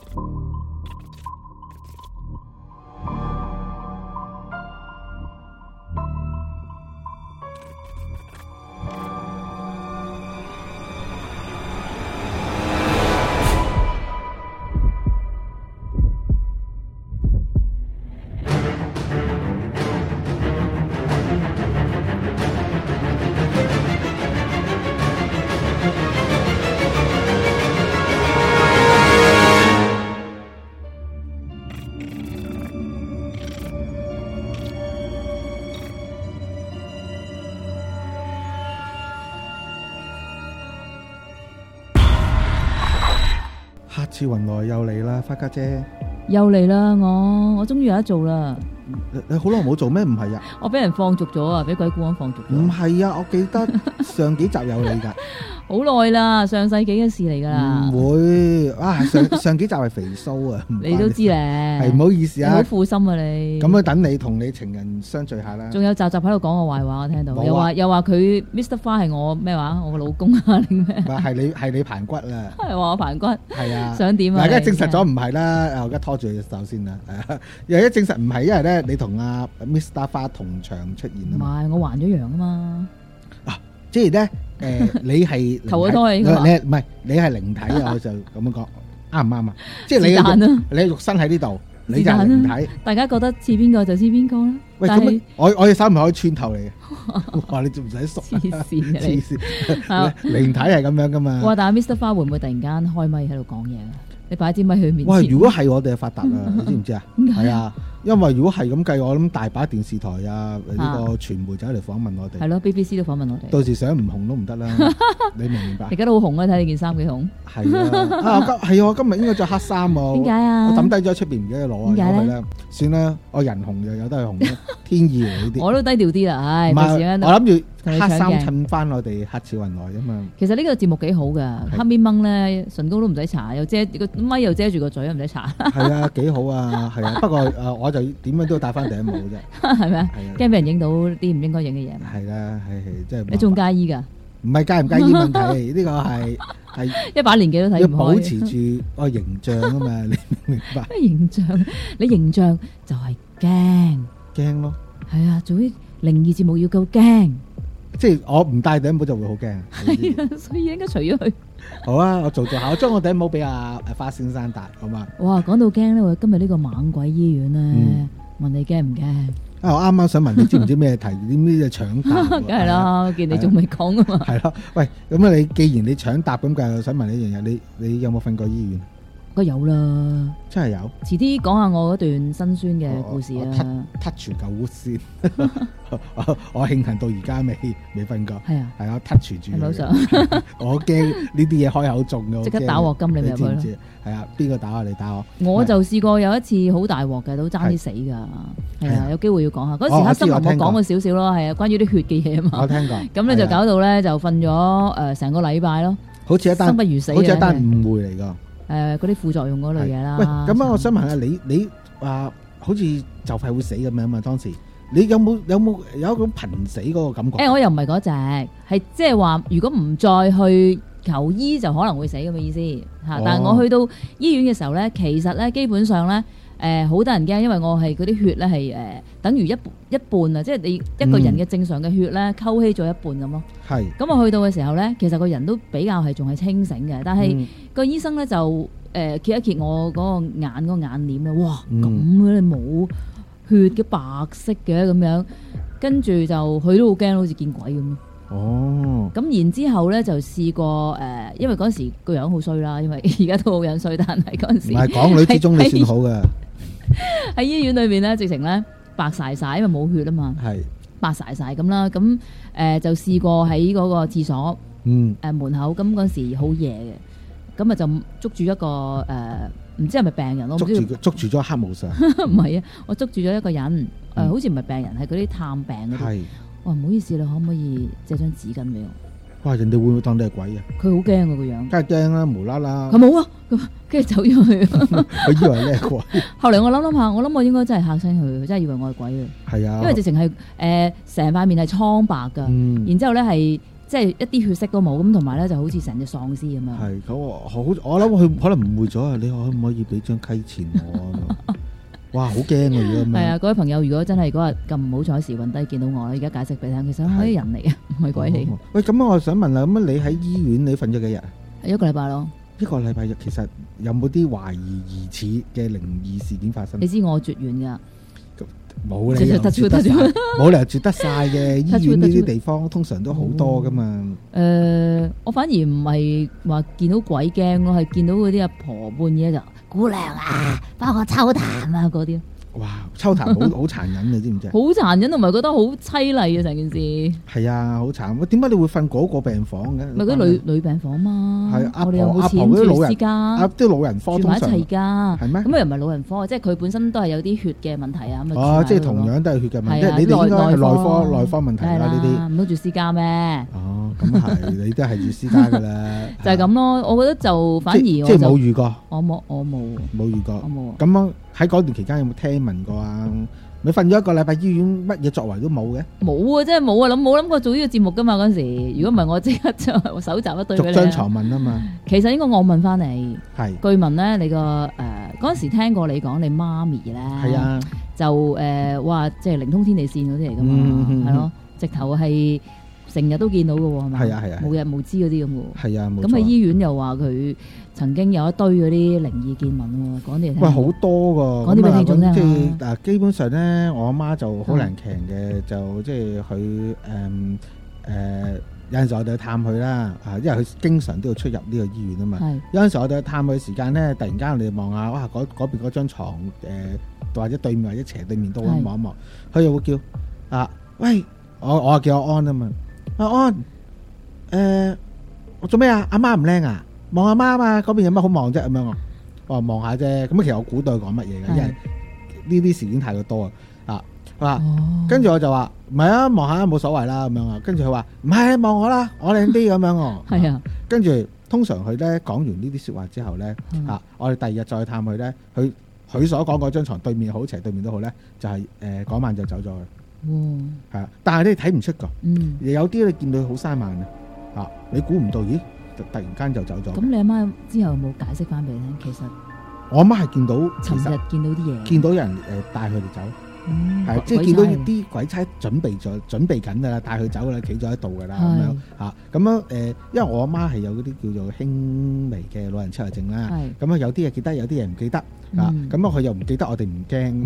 黑似雲來又嚟啦，花家姐又嚟啦！我終於有得做啦！ 你好耐冇做咩？唔係啊， 我俾人放逐咗啊！俾鬼故安放逐咗。 唔係啊，我記得上幾集有你㗎。 好耐啦，上世紀嘅事嚟㗎啦。 唔會啊，上幾集係肥蘇啊， 你都知咧。 係唔好意思啊， 你好負心啊你。 咁樣等你同你情人相聚下啦。 仲有集喺度講我壞話，我聽到。 冇啊又話佢 Mr. 花係我咩話？我個老公啊定咩？ 唔係你盤骨啦。 係話我盤骨。 係啊。 想點啊？ 大家證實咗唔係啦，我而家拖住你隻手先啦。係啊，又一證實唔係，因為咧你同阿 Mr. 花同場出現啊嘛。 唔係，我還咗陽啊嘛。 即係咧，你係投咗胎， 你唔係你係靈體啊，我就咁樣講，啱唔啱啊？即係你肉身喺呢度，你就係靈體。 大家覺得似邊個就似邊個啦。 喂，咁我隻手唔係可以穿透你嘅，哇！你仲唔使熟？ 黐線嘅你， 靈體係咁樣噶嘛？ 哇！但係 Mr. 花會唔會突然間開咪喺度講嘢啊？你擺支咪去面前。 喂，如果係我哋就發達啦，你知唔知啊？係啊。因為如果係咁計，我諗大把電視台啊，呢個傳媒就喺度訪問我哋。 係咯 ，BBC 都訪問我哋。 到時想唔紅都唔得啦，你明唔明白？ 而家都好紅啊！睇你件衫幾紅。 係啊，係我今日應該着黑衫喎。 點解啊？ 我抌低咗喺出邊，唔記得攞啊。 點解咧？ 算啦，我人紅就有得係紅啦，天意嚟呢啲。 我都低調啲啦，唉。 唔係，我諗住黑衫襯翻我哋黑似雲來啊嘛。 其實呢個節目幾好噶，黑面掹咧，唇膏都唔使搽，又遮個咪又遮住個嘴，唔使搽。係啊，幾好啊，係啊。不過我就點樣都要戴翻頂帽啫。 係咪啊？驚俾人影到啲唔應該影嘅嘢。 係啦，係即係。 你仲介意噶？ 唔係介唔介意問題，呢個係一把年紀都睇唔開。 要保持住個形象啊嘛，你明白？ 咩形象？你形象就係驚咯。 係啊，做啲靈異節目要夠驚。 即係我唔戴頂帽就會好驚。 係啊，所以應該除咗佢。 好啊，我做下，我將個頂帽俾阿花先生戴，好嘛？ 哇，講到驚咧，今日呢個猛鬼醫院咧，問你驚唔驚？ 我啱啱想問你知唔知咩題？啲咩搶答？ 梗係啦，見你仲未講啊嘛。 係咯，喂，咁啊，你既然你搶答咁計，想問你一樣嘢，你有冇瞓過醫院？ 梗有啦， 真係有。 遲啲講下我嗰段辛酸嘅故事啊。 touch 嚿烏先，我慶幸到而家未瞓過。 係啊， 係啊 touch 住。 係想我驚呢啲嘢開口中嘅， 即刻打鑊金你咪去咯。 係啊，邊個打我？你打我。 我就試過有一次好大鑊嘅，都爭啲死㗎。係啊，有機會要講下。嗰時黑新聞我講過少少咯，係啊，關於啲血嘅嘢啊嘛。 我聽過。 咁咧就搞到咧就瞓咗成個禮拜咯。 好似一單生不如死， 好似一單誤會嚟㗎。 嗰啲副作用嗰類嘢啦。 喂，咁啊，我想問下你話好似就快會死咁樣嘛？當時你有冇一種瀕死嗰個感覺？ 我又唔係嗰隻，係即係話如果唔再去求醫就可能會死咁嘅意思嚇。但係我去到醫院嘅時候咧，其實咧基本上咧好多人驚，因為我係嗰啲血咧係等於一半啊，即係你一個人嘅正常嘅血咧溝稀咗一半咁咯。係。咁我去到嘅時候咧，其實個人都比較係仲係清醒嘅，但係個醫生咧就揭一揭我嗰個眼簾咧，哇咁嘅你冇血嘅白色嘅咁樣，跟住就佢都好驚，好似見鬼咁咯。哦。咁然之後咧就試過因為嗰陣時個樣好衰啦，因為而家都好樣衰，但係嗰陣時唔係港女之中你算好嘅。喺醫院裏面咧，直情咧白晒，因為冇血啊嘛。係。白晒咁啦，咁就試過喺嗰個廁所門口，咁嗰陣時好夜嘅，咁啊就捉住一個唔知係咪病人咯？捉住咗黑無常。唔係啊，我捉住咗一個人，好似唔係病人，係嗰啲探病嗰啲。係。哇，唔好意思啦，可唔可以借張紙巾俾我？哇！人哋會唔會當你係鬼啊？佢好驚啊個樣。梗係驚啦，無啦啦。佢冇啊，跟住走咗去。佢以為你係鬼。後嚟我諗下，我應該真係嚇親佢，真係以為我係鬼啊。係啊。因為直情係成塊面係蒼白㗎，然之後咧係即係一啲血色都冇咁，同埋咧就好似成隻喪屍咁樣。 係咁我諗佢可能誤會咗啊！你可唔可以俾張溪錢我啊？哇，好驚啊！如果咁樣係啊，各位朋友，如果真係嗰日咁唔好彩時運低見到我，而家解釋俾你聽，其實我係人嚟嘅，唔係鬼嚟。 喂，咁我想問啦，咁你喺醫院你瞓咗幾日啊？ 一個禮拜咯。 一個禮拜日，其實有冇啲懷疑疑似嘅靈異事件發生？ 你知我絕緣㗎。 冇理由絕得晒，冇理由絕得晒嘅。醫院呢啲地方通常都好多噶嘛。 我反而唔係話見到鬼驚，我係見到嗰啲阿婆半夜就姑娘啊，幫我抽痰啊嗰啲。 哇，抽痰好殘忍，你知唔知？ 好殘忍，同埋覺得好凄厲啊！成件事係啊，好慘。喂，點解你會瞓嗰個病房嘅？ 咪嗰啲女病房嘛。 係阿我哋有冇錢婆住私家？ 啲老人科住埋一齊㗎。 係咩？ 咁又唔係老人科，即係佢本身都係有啲血嘅問題啊。 哦，即係同樣都係血嘅問題。你哋應該係內科問題啦，呢啲。 唔通住私家咩？ 哦，咁係，你都係住私家㗎啦。 就係咁咯，我覺得就反而即係冇遇過。 我冇遇過。 我冇。 咁樣喺嗰段期間有冇聽聞過啊？你瞓咗一個禮拜醫院，乜嘢作為都冇嘅？ 冇啊，真係冇啊！冇諗過做呢個節目噶嘛嗰陣時。如果唔係，我即刻就搜集一堆俾你。 逐張床問啊嘛。 其實應該我問翻你。 係。 據聞咧，你個嗰陣時聽過你講你媽咪咧。係啊。就話即係靈通天地線嗰啲嚟噶嘛，係咯，直頭係成日都見到嘅喎，係咪？係啊係啊。無日無知嗰啲咁嘅。係啊，冇錯。咁喺醫院又話佢曾經有一堆嗰啲靈異見聞喎，講啲嚟聽。喂， 好多㗎。講啲俾聽眾聽。即係嗱，基本上咧，我阿媽就好靈強嘅，就即係佢有陣時我哋去探佢啦，因為佢經常都要出入呢個醫院啊嘛。有陣時我哋去探佢嘅時間咧，突然間我哋望下，哇！嗰邊嗰張牀或者對面或者斜對面都望一望，佢又會叫喂，我叫阿安啊嘛，阿安，我做咩啊？阿媽唔靚啊？望阿媽啊嘛，嗰邊有乜好望啫？咁樣我話望下啫。咁其實我估到佢講乜嘢嘅，因為呢啲事件太過多啊。跟住我就話唔係啊，望下冇所謂啦咁樣啊。跟住佢話唔係，望我啦，我靚啲咁樣哦。係啊。跟住通常佢咧講完呢啲説話之後咧，我哋第二日再探佢咧，佢所講嗰張牀對面好斜對面都好咧，就係嗰晚就走咗嘅。係啊，但係你睇唔出㗎。有啲你見到好生猛嘅，你估唔到，咦？突然間就走咗。咁你阿媽之後有冇解釋翻俾你聽？其實我阿媽係見到，尋日見到啲嘢，見到有人帶佢哋走。係即係見到啲鬼差準備緊噶啦，帶佢走噶啦，企咗喺度噶啦咁樣嚇。咁樣因為我阿媽係有嗰啲叫做輕微嘅老人痴呆症啦。咁啊有啲嘢記得，有啲嘢唔記得啊。咁啊佢又唔記得，我哋唔驚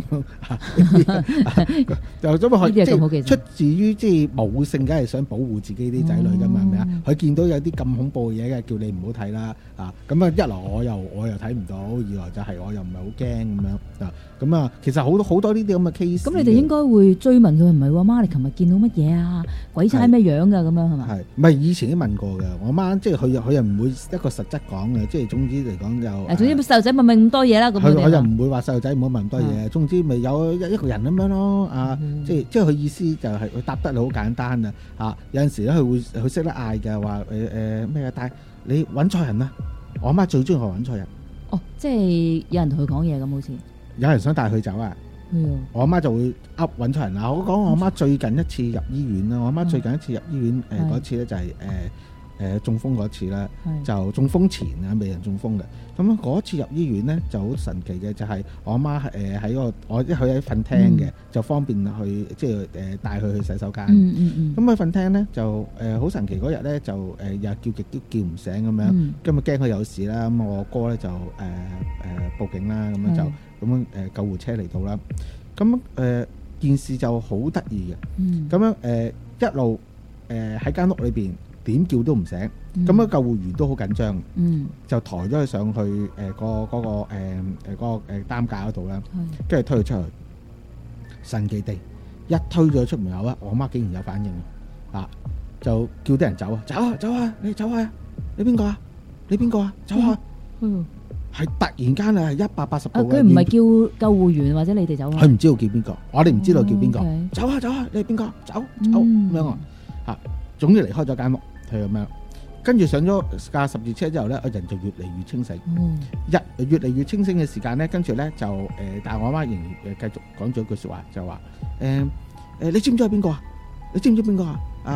就咁啊！即係出自於即係母性，梗係想保護自己啲仔女噶嘛，係咪啊？佢見到有啲咁恐怖嘅嘢嘅，叫你唔好睇啦啊！咁啊一來我又睇唔到，二來就係我又唔係好驚咁樣啊。咁啊，其實好多呢啲咁嘅 case。咁你哋應該會追問佢，唔係喎，媽，你琴日見到乜嘢啊？鬼差咩樣㗎？咁樣係嘛？係，唔係以前都問過嘅。我媽即係佢又唔會一個實質講嘅，即係總之嚟講就。總之細路仔問咁多嘢啦，咁樣。佢又唔會話細路仔唔好問咁多嘢。總之咪有一個人咁樣咯，即係佢意思就係佢答得你好簡單啊！有陣時咧佢識得嗌嘅話咩啊？但係你揾錯人啦！我阿媽最中意我揾錯人。哦，即係有人同佢講嘢咁，好似。有人想帶佢走啊！我阿媽就會揾錯人啦。我講我阿媽最近一次入醫院啦，我阿媽最近一次入醫院嗰次咧就係中風嗰次啦，就中風前啊，未人中風嘅。咁嗰次入醫院咧就好神奇嘅，就係我阿媽喺我佢喺瞓廳嘅，就方便去即係帶佢去洗手間。咁喺瞓廳咧就好神奇，嗰日咧就又叫極都叫唔醒咁樣，咁啊驚佢有事啦。咁我哥咧就報警啦，咁樣就。咁樣救護車嚟到啦，咁件事就好得意嘅，咁樣一路喺間屋裏邊點叫都唔醒，咁樣救護員都好緊張，就抬咗佢上去嗰個擔架嗰度啦，跟住推佢出去，神奇地一推咗出門口啊，我媽竟然有反應啊，就叫啲人走啊，走啊，你走啊，你邊個啊？你邊個啊？走啊！係突然間啊，係180度。佢唔係叫救護員或者你哋走啊？佢唔知道叫邊個，我哋唔知道叫邊個。走啊，你係邊個？走咁樣啊！嚇，總之離開咗間屋，係咁樣。跟住上咗架十字車之後咧，個人就越嚟越清醒。越嚟越清醒嘅時間咧，跟住咧就但係我阿媽仍然繼續講咗一句説話，就話你知唔知係邊個啊？你知唔知邊個啊？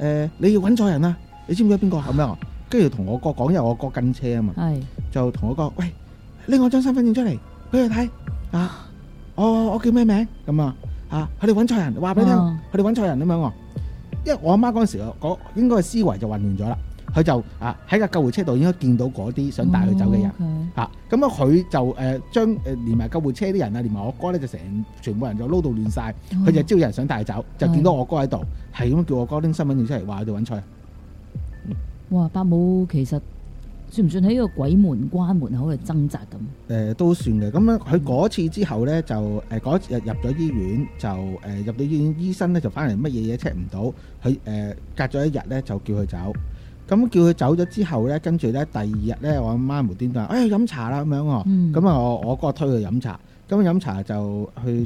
你要揾錯人啦，你知唔知邊個咁樣？跟住同我哥講，因為我哥跟車啊嘛，就同我哥喂，拎我張身份證出嚟俾佢睇啊！我叫咩名咁啊？佢哋揾錯人，話俾你聽，佢哋揾錯人咁樣喎。因為我阿媽嗰陣時應該思維就混亂咗啦，佢就喺個救護車度應該見到嗰啲想帶佢走嘅人咁佢就將連埋救護車啲人啊，連埋我哥咧就全部人就撈到亂晒，佢就知道有人想帶佢走，就見到我哥喺度，係咁叫我哥拎身份證出嚟，話佢哋揾錯人。 哇！伯母其實算唔算喺個鬼門關門口嚟掙扎咁？ 都算嘅。咁樣佢嗰次之後咧，就嗰日入咗醫院，就入到醫院，醫生咧就翻嚟乜嘢 check 唔到，佢隔咗一日咧就叫佢走。咁叫佢走咗之後咧，跟住咧第二日咧，我阿媽無端端話飲茶啦咁樣喎。咁我哥推佢飲茶，咁飲茶就去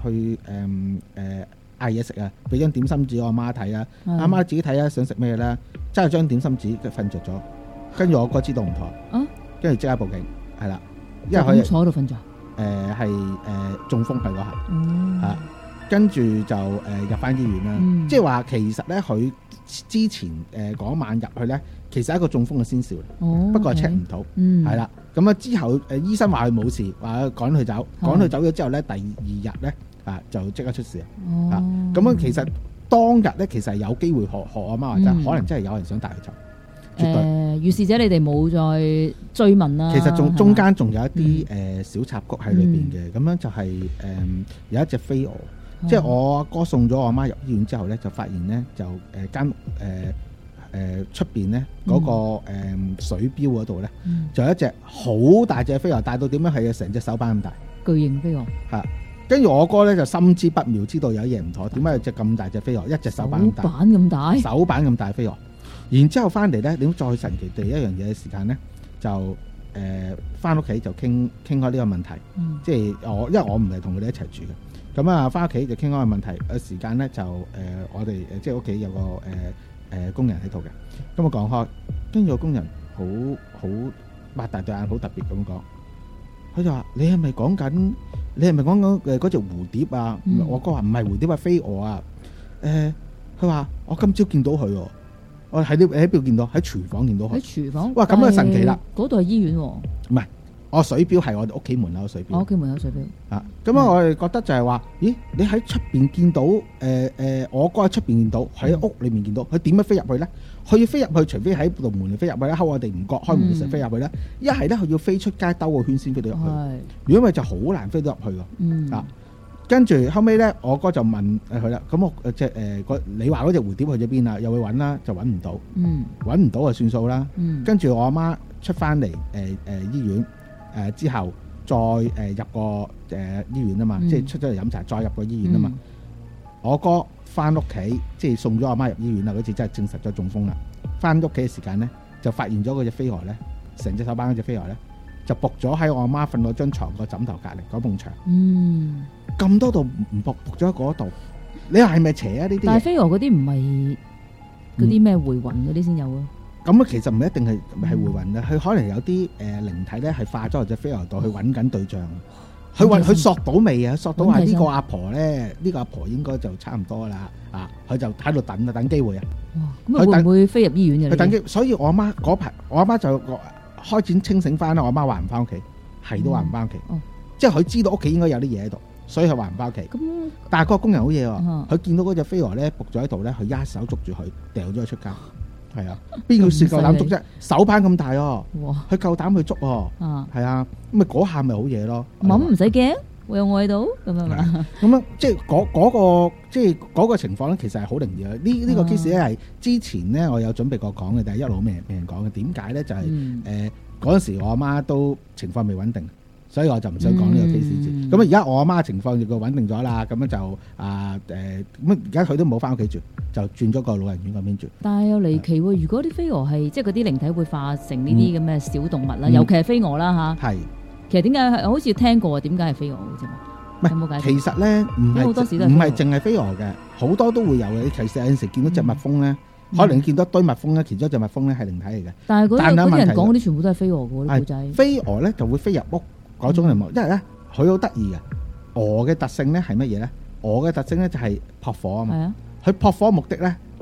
嗌嘢食啊，俾張點心紙我阿媽睇啊，阿媽自己睇啊，想食咩咧？揸咗張點心紙，佢瞓着咗。跟住我哥知道唔妥，跟住即刻報警，係啦，因為佢坐喺度瞓着， 係中風係嗰下，跟住就入翻醫院啦。即係話其實咧，佢之前嗰晚入去咧，其實係一個中風嘅先兆嚟，不過係 check 唔到，係啦。咁之後醫生話佢冇事，話趕佢走，趕佢走咗之後咧，第二日咧就即刻出事咁樣其實當日咧，其實係有機會學阿媽話齋，可能真係有人想帶佢走。 於是者你哋冇再追問啦。 其實中間仲有一啲小插曲喺裏邊嘅，咁樣就係有一隻飛蛾，即係我阿哥送咗我阿媽入醫院之後咧，就發現咧就間出邊咧嗰個水標嗰度咧，就有一隻好大隻飛蛾，大到點樣係成隻手板咁大， 巨型飛蛾。 跟住我哥咧就心知不妙，知道有嘢唔妥，點解有隻咁大隻飛蛾，一隻手板咁大，手板咁大飛蛾。然之後翻嚟咧，點再神奇地一樣嘢嘅時間咧，就翻屋企就傾開呢個問題，即係因為我唔係同佢哋一齊住嘅，咁翻屋企就傾開個問題嘅時間咧，就我哋即係屋企有個工人喺度嘅，咁我講開，跟住個工人好擘大對眼，好特別咁講，佢就話：你係咪講緊嗰隻蝴蝶啊？我哥話唔係蝴蝶，係飛蛾啊！佢話我今朝見到佢喎。我喺邊度見到？喺廚房見到佢。喺廚房。 哇！咁就神奇啦。 嗰度係醫院喎。 唔係，我水錶係我哋屋企門口水錶。 我屋企門口水錶。 咁我哋覺得就係話，咦？你喺出邊見到？我哥喺出邊見到，喺屋裏面見到，佢點樣飛入去咧？佢要飛入去，除非喺度門嚟飛入去咧，我哋唔覺開門嘅時候飛入去咧。一係咧，佢要飛出街兜個圈先飛到入去。如果唔係就好難飛到入去㗎。跟住後尾咧，我哥就問佢啦。咁我你話嗰隻蝴蝶去咗邊啊？又去揾啦，就揾唔到。揾唔到就算數啦。跟住我阿媽出翻嚟醫院之後，再入個醫院啊嘛，即係出咗嚟飲茶，再入個醫院啊嘛。我哥翻屋企，即係送咗阿媽入醫院啦。嗰次真係證實咗中風啦。翻屋企嘅時間咧，就發現咗嗰隻飛蛾咧，成隻手板嗰隻飛蛾咧，就仆咗喺我阿媽瞓嗰張床個枕頭隔離嗰埲牆。咁多度唔仆咗喺嗰度，你話係咪邪啊？呢啲但係飛蛾嗰啲唔係嗰啲咩回魂嗰啲先有啊？咁其實唔一定係回魂嘅，佢可能有啲靈體咧係化咗喺隻飛蛾度去揾緊對象，佢索到未啊？索到話呢個阿婆咧，呢個阿婆應該就差唔多啦佢就喺度等機會啊！咁佢會唔會飛入醫院嘅？佢等機，所以我阿媽嗰排，我阿媽就開始清醒翻啦。我阿媽話唔翻屋企，係都話唔翻屋企，即係佢知道屋企應該有啲嘢喺度。所以佢話唔翻屋企，但係個工人好嘢喎，佢見到嗰隻飛蛾咧伏咗喺度咧，佢一手捉住佢，掉咗佢出街。係啊，邊個算夠膽捉啫？手板咁大佢夠膽去捉係啊，咁咪嗰下咪好嘢咯。咁唔使驚，會有我喺度咁樣嘛。咁樣即係嗰個情況咧，其實係好靈異嘅。呢個 case 咧係之前咧我有準備過講嘅，但係一路未人講嘅。點解咧？就係嗰陣時我阿媽都情況未穩定。所以我就唔想講呢個 case 先。咁而家我阿媽情況亦個穩定咗啦，咁樣就咁而家佢都冇翻屋企住，就轉咗個老人院嗰邊住。但係又離奇喎，如果啲飛蛾係即係嗰啲靈體會化成呢啲咁嘅小動物啦，尤其係飛蛾啦嚇。係。其實點解好似聽過點解係飛蛾嘅啫？唔係，有冇解釋？其實咧唔係淨係飛蛾嘅，好多都會有嘅。其實有陣時見到隻蜜蜂咧，可能見到一堆蜜蜂咧，其中一隻蜜蜂咧係靈體嚟嘅。但係嗰啲人講嗰啲全部都係飛蛾嘅啲古仔。飛蛾咧就會飛入屋。嗰種人物，因為咧佢好得意嘅，蛾嘅特性咧係乜嘢咧？蛾嘅特性咧就係撲火啊嘛。佢撲火目的咧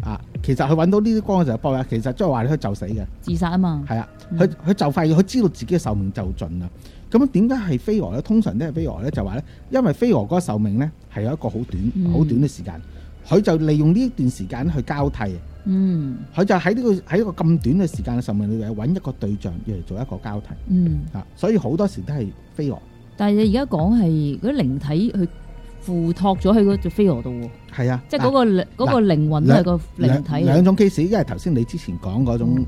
啊，其實佢揾到呢啲光嘅時候搏嘅，其實即係話你可以就死嘅， 自殺啊嘛。 係啊，佢就快要佢知道自己嘅壽命就盡啦。咁點解係飛蛾咧？通常都係飛蛾咧，就話咧，因為飛蛾嗰個壽命咧係有一個好短嘅時間，佢就利用呢段時間去交替。佢就喺一個咁短嘅時間嘅壽命裏邊揾一個對象要嚟做一個交替。所以好多時都係飛蛾。 但係你而家講係嗰啲靈體去附託咗喺嗰隻飛蛾度喎。 係啊， 即係嗰個靈魂都係個靈體。兩種 case， 因為頭先你之前講嗰種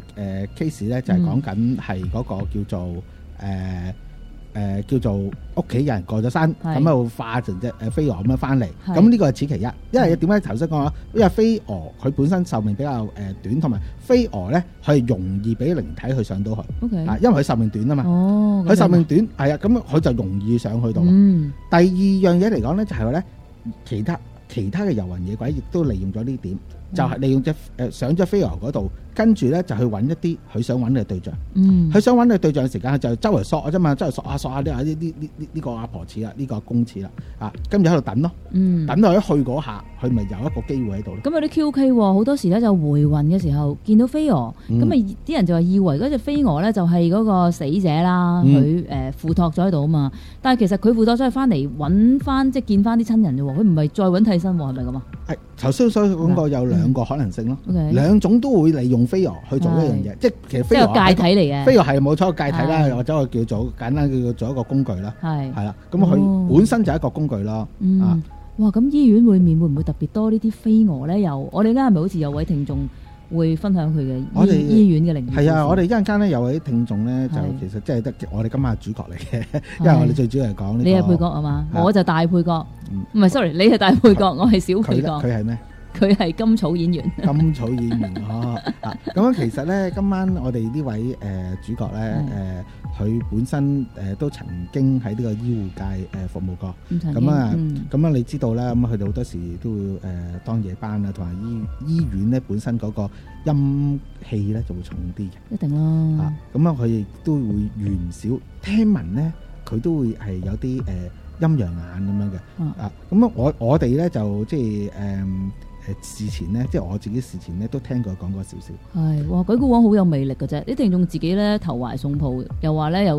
case 咧，就係講緊係嗰個叫做叫做屋企人過咗身，咁又化成隻飛蛾咁樣翻嚟。咁呢個係此其一，因為點解頭先講啊？因為飛蛾佢本身壽命比較短，同埋飛蛾咧係容易俾靈體去上到去。因為佢壽命短啊嘛。佢壽命短係啊，咁佢就容易上去到。第二樣嘢嚟講咧，就係話咧，其他嘅遊魂野鬼亦都利用咗呢點，就係利用上咗飛蛾嗰度，跟住咧就去揾一啲佢想揾嘅對象。佢想揾嘅對象嘅時間，佢就周圍索啊啫嘛，周圍索下呢個阿婆似啦，呢個公似啦，跟住喺度等咯。等到佢一去嗰下，佢咪有一個機會喺度咯。 咁有啲 QK 喎，好多時咧就回魂嘅時候見到飛蛾，咁咪啲人就話以為嗰隻飛蛾咧就係嗰個死者啦，佢附託咗喺度啊嘛。但係其實佢附託咗係翻嚟揾翻，即係見翻啲親人啫喎，佢唔係再揾替身喎，係咪咁啊？係頭先所講過有兩個可能性咯，兩種都會利用飛蛾去做一樣嘢，即係其實飛蛾係個介體嚟嘅。 飛蛾係冇錯個介體啦，或者我叫做簡單叫做一個工具啦，係啦，咁佢本身就係一個工具咯。 哇！咁醫院裏面會唔會特別多呢啲飛蛾咧？我哋而家係咪好似有位聽眾會分享佢嘅醫院嘅靈異？ 係啊，我哋一陣間咧有位聽眾咧，就其實即係得我哋今晚主角嚟嘅，因為我哋最主要係講呢個。你係配角啊嘛？我就大配角，唔係 sorry，你係大配角，我係小配角。 佢係咩？ 佢係甘草演員。 甘草演員咁樣其實咧，今晚我哋呢位主角咧，佢本身都曾經喺呢個醫護界服務過。咁你知道啦，咁佢哋好多時都會當夜班啊，同埋醫院咧本身嗰個陰氣咧就會重啲嘅。 一定啦。 咁佢亦都會圓少。聽聞咧，佢都會係有啲陰陽眼咁樣嘅。咁我哋咧就即係事前咧，即係我自己事前咧都聽過講過少少。 係哇，鬼故王好有魅力嘅啫！啲聽眾自己咧投懷送抱，又話咧有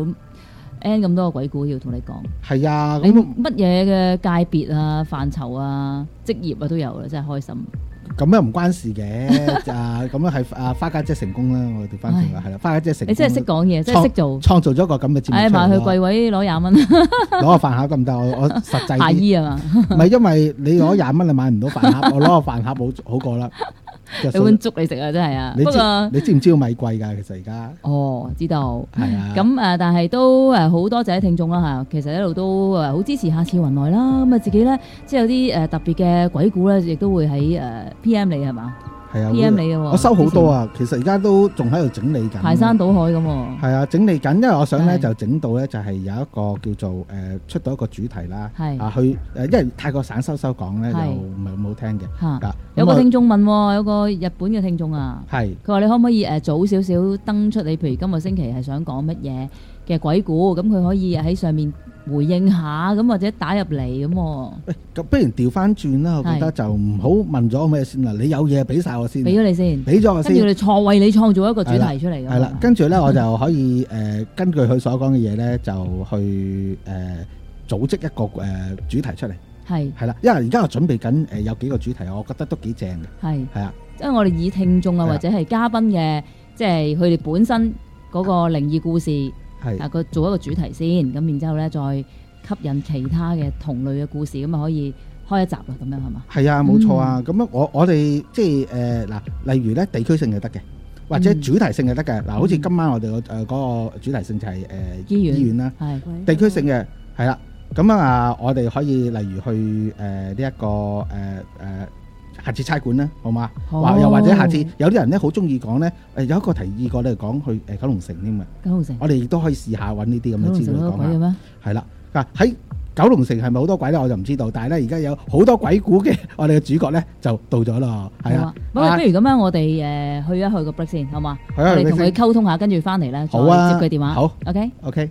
N 咁多個鬼故要同你講。係啊，咁乜嘢嘅界別啊、範疇啊、職業啊都有啦，真係開心。 咁樣唔關事嘅，咁樣係花家姐成功啦，我哋翻轉啦，係啦，花家姐成功。你真係識講嘢，真係識做，創造咗一個咁嘅節目。埋去櫃位攞20蚊，攞個飯盒得唔得？我實際啲。下衣啊嘛，唔係因為你攞20蚊你買唔到飯盒，我攞個飯盒好過啦。有碗粥你食啊，真係啊！不過你知唔知道米貴㗎？其實而家知道係啊。咁但係都好多謝聽眾啦嚇。其實一路都好支持下次雲來啦。咁自己咧即係有啲特別嘅鬼故咧，亦都會喺PM 你係嘛？係啊 ，PM 你嘅喎。我收好多啊，其實而家都仲喺度整理緊，排山倒海咁喎。係啊，整理緊，因為我想咧就整到咧就係有一個叫做出到一個主題啦。係啊，去因為太過散收講咧，又唔係咁好聽嘅。嚇，有個聽眾問，有個日本嘅聽眾啊，係佢話你可唔可以早少少登出你？譬如今個星期係想講乜嘢嘅鬼故，咁佢可以喺上面回應下，咁或者打入嚟咁。咁不如調翻轉啦，我覺得就唔好問咗咩先啦。你有嘢俾晒我先，俾咗你先，俾咗我先，跟住為你創造一個主題出嚟。係啦，跟住咧我就可以根據佢所講嘅嘢咧，就去組織一個主題出嚟。係啦，因為而家我準備緊有幾個主題，我覺得都幾正嘅。係啊，因為我哋以聽眾啊或者係嘉賓嘅，即係佢哋本身嗰個靈異故事。佢做一個主題先，咁然之後咧再吸引其他嘅同類嘅故事，咁啊可以開一集啦，咁樣係嘛？係啊，冇錯啊。咁樣我哋即係例如咧地區性就得嘅，或者主題性就得嘅。嗱，好似今晚我哋嗰個主題性就係醫院啦，地區性嘅係啦。咁啊，我哋可以例如去呢一個下次差館啦，好嘛？又或者下次有啲人咧好中意講咧，有一個提議過咧講去九龍城添嘅。九龍城，我哋亦都可以試下揾呢啲咁嘅資料講下。係啦，喺九龍城係咪好多鬼咧？我就唔知道。但係咧而家有好多鬼故嘅，我哋嘅主角咧就到咗咯。係啊，不如咁樣，我哋去一去個 break 先，好嘛？我哋同佢溝通下，跟住翻嚟咧，好啊，接佢電話。好 ，OK。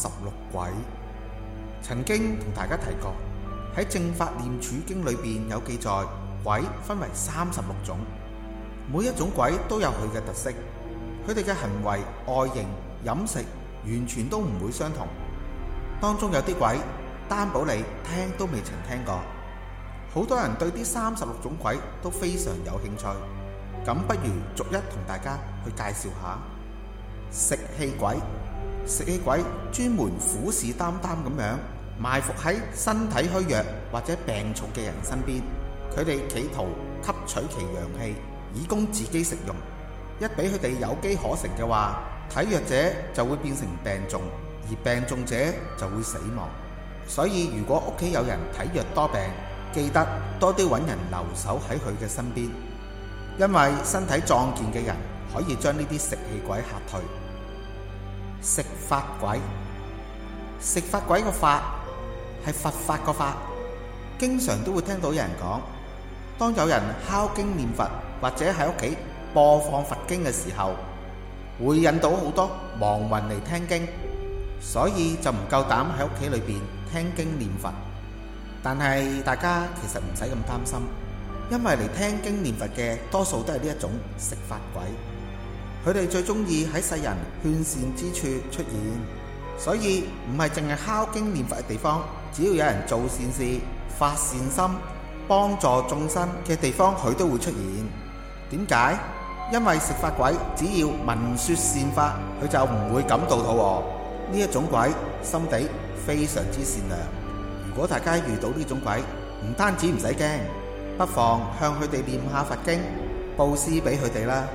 36鬼。曾經同大家提過，喺《正法念處經》裏邊有記載，鬼分為36種，每一種鬼都有佢嘅特色，佢哋嘅行為、外形、飲食完全都唔會相同。當中有啲鬼擔保你聽都未曾聽過，好多人對啲36種鬼都非常有興趣。咁不如逐一同大家去介紹下。食氣鬼，食氣鬼專門虎視眈眈咁樣埋伏喺身體虛弱或者病重嘅人身邊，佢哋企圖吸取其陽氣，以供自己食用。一俾佢哋有機可乘嘅話，體弱者就會變成病重，而病重者就會死亡。所以如果屋企有人體弱多病，記得多啲揾人留守喺佢嘅身邊，因為身體壯健嘅人可以將呢啲食氣鬼嚇退。食法鬼，食法鬼個法係佛法個法，經常都會聽到有人講，當有人敲經念佛或者喺屋企播放佛經嘅時候，會引到好多亡魂嚟聽經，所以就唔夠膽喺屋企裏邊聽經念佛。但係大家其實唔使咁擔心，因為嚟聽經念佛嘅多數都係呢一種食法鬼，佢哋最中意喺世人勸善之處出現，所以唔係淨係敲經念佛嘅地方，只要有人做善事、發善心、幫助眾生嘅地方，佢都會出現。點解？因為食法鬼只要聞說善法，佢就唔會感到肚餓。呢一種鬼心地非常之善良。如果大家遇到呢種鬼，唔單止唔使驚，不妨向佢哋念下佛經，布施俾佢哋啦。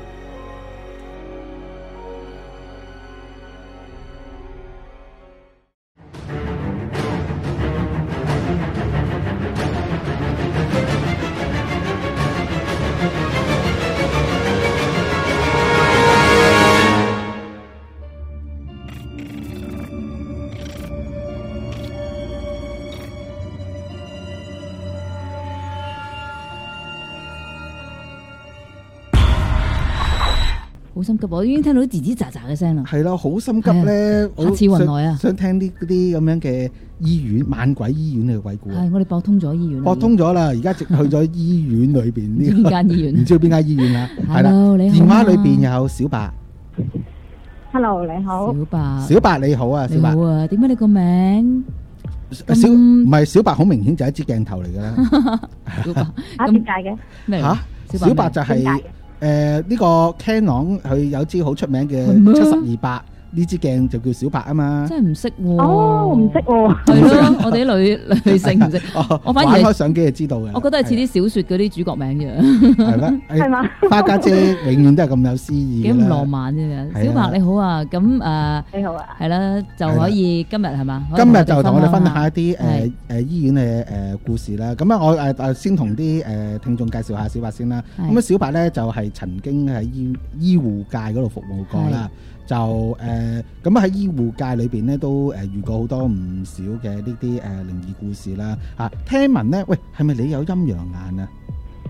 好心急，我已經聽到啲吱吱喳喳嘅聲啦。 係咯，好心急咧， 下次雲來啊！ 想聽啲嗰啲咁樣嘅醫院猛鬼醫院嘅鬼故。 係，我哋駁通咗醫院。 駁通咗啦，而家直去咗醫院裏邊呢邊間醫院？ 唔知邊間醫院啦。係啦，電話裏邊有小白。 Hello， 你好。 小白。 小白你好啊，小白。 你好啊，點解你個名？ 唔係小白，好明顯就係一支鏡頭嚟㗎啦。 小白。 咁點解嘅？ 咩？ 嚇，小白就係。呢個 Canon 佢有支好出名嘅7028呢支鏡就叫小白啊嘛。 真係唔識喎。 哦，唔識喎。 係咯，我哋啲女性唔識。我反而玩開相機就知道嘅。 我覺得係似啲小説嗰啲主角名啫。 係咩？ 係嘛？ 花家姐永遠都係咁有詩意。 幾唔浪漫啫！小白你好啊，咁你好啊。 係啦，就可以今日係嘛？ 今日就同我哋分享下一啲醫院嘅故事啦。咁啊，我先同啲聽眾介紹下小白先啦。咁啊，小白咧就係曾經喺醫護界嗰度服務過啦。就咁喺醫護界裏邊咧都遇過好多唔少嘅呢啲靈異故事啦。聽聞咧，喂，係咪你有陰陽眼啊？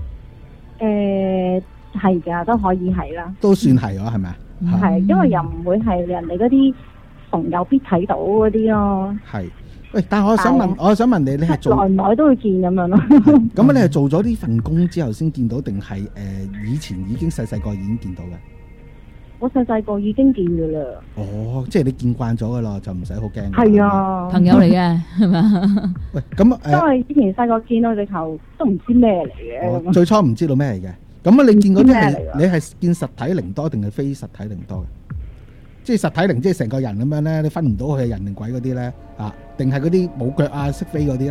係㗎，都可以係啦。 都算係啊，係咪啊？ 係，因為又唔會係人哋嗰啲逢有必睇到嗰啲咯。 係，喂，但係我想問你，你係做耐唔耐都會見咁樣咯。 咁你係做咗呢份工之後先見到，定係以前已經細個已經見到嘅？ 我細個已經見㗎啦。 哦，即係你見慣咗㗎啦，就唔使好驚。 係啊， 朋友嚟嘅係咪？ 喂，咁因為之前細個見到直頭都唔知咩嚟嘅。 最初唔知道咩嚟嘅。咁啊，你見嗰啲係你係見實體靈多定係非實體靈多嘅？即係實體靈，即係成個人咁樣咧，你分唔到佢係人定鬼嗰啲咧啊？定係嗰啲冇腳啊、識飛嗰啲咧？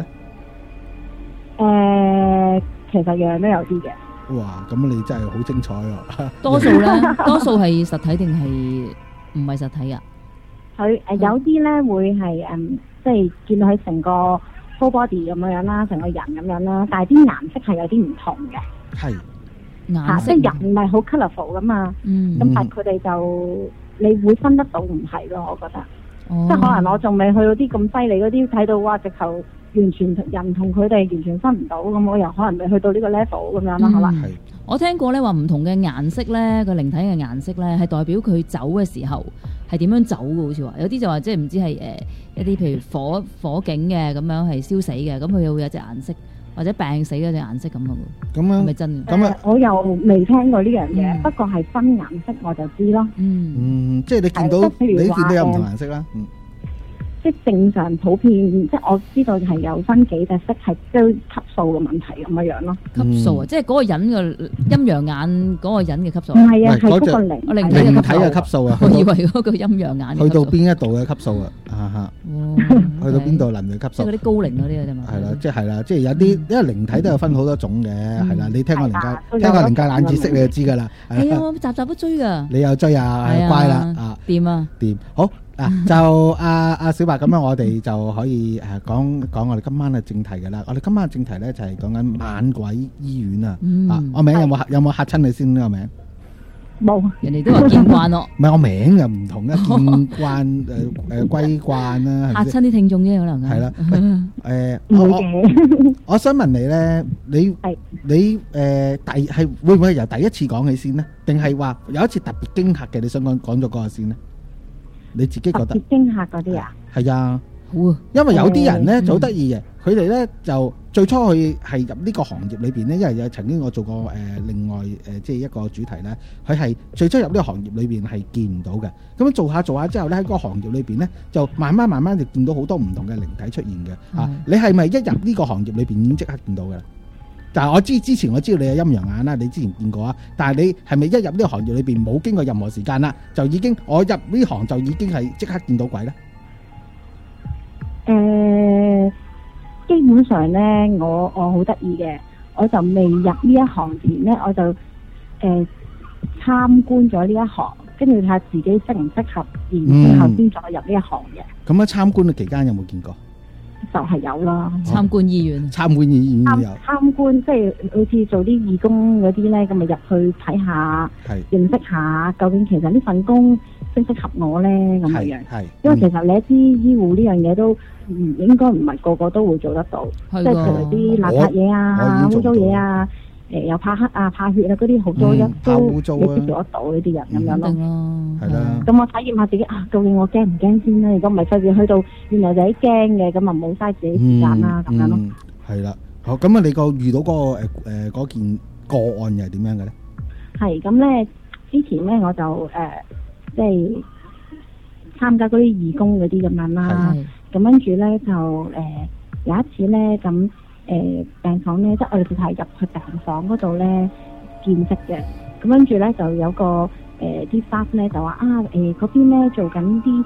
其實樣樣都有啲嘅。 哇！咁你真係好精彩喎！ 多數咧，多數係實體定係唔係實體啊？ 佢有啲咧會係即係見到佢成個 full body 咁樣啦，成個人咁樣啦，但係啲顏色係有啲唔同嘅。 係顏色， 即係人唔係好 colourful 噶嘛。咁但係佢哋就你會分得到唔係咯？我覺得，即係可能我仲未去到啲咁犀利嗰啲，睇到哇直頭完全人同佢哋完全分唔到，咁我又可能未去到呢個 level 咁樣啦，係嘛？ 我聽過咧話唔同嘅顏色咧，個靈體嘅顏色咧係代表佢走嘅時候， 係點樣走嘅，好似話有啲就話即係唔知係一啲譬如火警嘅咁樣係燒死嘅，咁佢又會有隻顏色或者病死嗰隻顏色咁嘅喎。咁係咪真？ 咁我又未聽過呢樣嘢，不過係分顏色我就知咯。 即係你見到有唔同顏色啦。 即係正常普遍，即係我知道係有分幾隻色，係都級數嘅問題咁樣咯。 級數啊，即係嗰個人嘅陰陽眼嗰個人嘅級數。 唔係啊，係嗰個靈體嘅級數啊。 我以為嗰個陰陽眼。 去到邊一度嘅級數啊？去到邊度能嘅級數？ 即係嗰啲高靈嗰啲啊嘛。 係啦，即係有啲，因為靈體都有分好多種嘅，係啦。你聽過靈界冷知識你就知㗎啦。 係啊，我集集都追㗎。 你又追啊？乖啦， 掂啊！ 掂好。就阿小白咁樣，我哋就可以講我哋今晚嘅正題㗎啦。我哋今晚嘅正題咧就係講緊猛鬼醫院啊！我名有冇嚇親你先呢個名？ 冇， 人哋都話見慣咯。 唔係我名又唔同啊，見慣歸慣啦。 嚇親啲聽眾啫，可能係啦。我想問你咧，你係會唔會由第一次講起先呢？定係話有一次特別驚嚇嘅，你想講咗嗰個先呢？你自己覺得驚嚇嗰啲啊？ 係啊，因為有啲人咧就好得意嘅，佢哋咧就最初佢係入呢個行業裏邊咧，因為有曾經我做過另外即係一個主題咧，佢係最初入呢個行業裏邊係見唔到嘅，咁樣做下之後咧喺嗰個行業裏邊咧就慢慢就見到好多唔同嘅靈體出現嘅。你係咪一入呢個行業裏邊已經即刻見到嘅啦？但係我之前我知道你有陰陽眼啦，你之前見過啊。但係你係咪一入呢個行業裏邊冇經過任何時間啦，就已經我入呢行就已經係即刻見到鬼咧？ 基本上咧，我好得意嘅，我就未入呢一行前咧，我就參觀咗呢一行，跟住睇下自己適唔適合，然後先再入呢一行嘅。 咁喺參觀嘅期間有冇見過？ 就係有啦， 參觀醫院， 參觀即係好似做啲義工嗰啲咧，咁咪入去睇下，認識下究竟其實呢份工適唔適合我咧咁樣。因為其實你一知醫護呢樣嘢都應該唔係個個都會做得到，即係譬如啲邋遢嘢啊、污糟嘢啊。又怕黑啊、怕血啊，嗰啲好多一都未必做得到呢啲人咁樣咯。 係啦。 咁我體驗下自己究竟我驚唔驚先咧？如果唔係費事去到原來就係驚嘅，咁啊冇嘥自己時間啦咁樣咯。 係啦。好，咁啊你遇到嗰件個案又係點樣嘅咧？係咁咧，之前咧我就即係參加嗰啲義工嗰啲咁樣啦。咁跟住咧就有一次咧咁。病房咧，即係我哋就係入去病房嗰度咧見識嘅。咁跟住咧就有個啲 staff 咧就話嗰邊咧做緊啲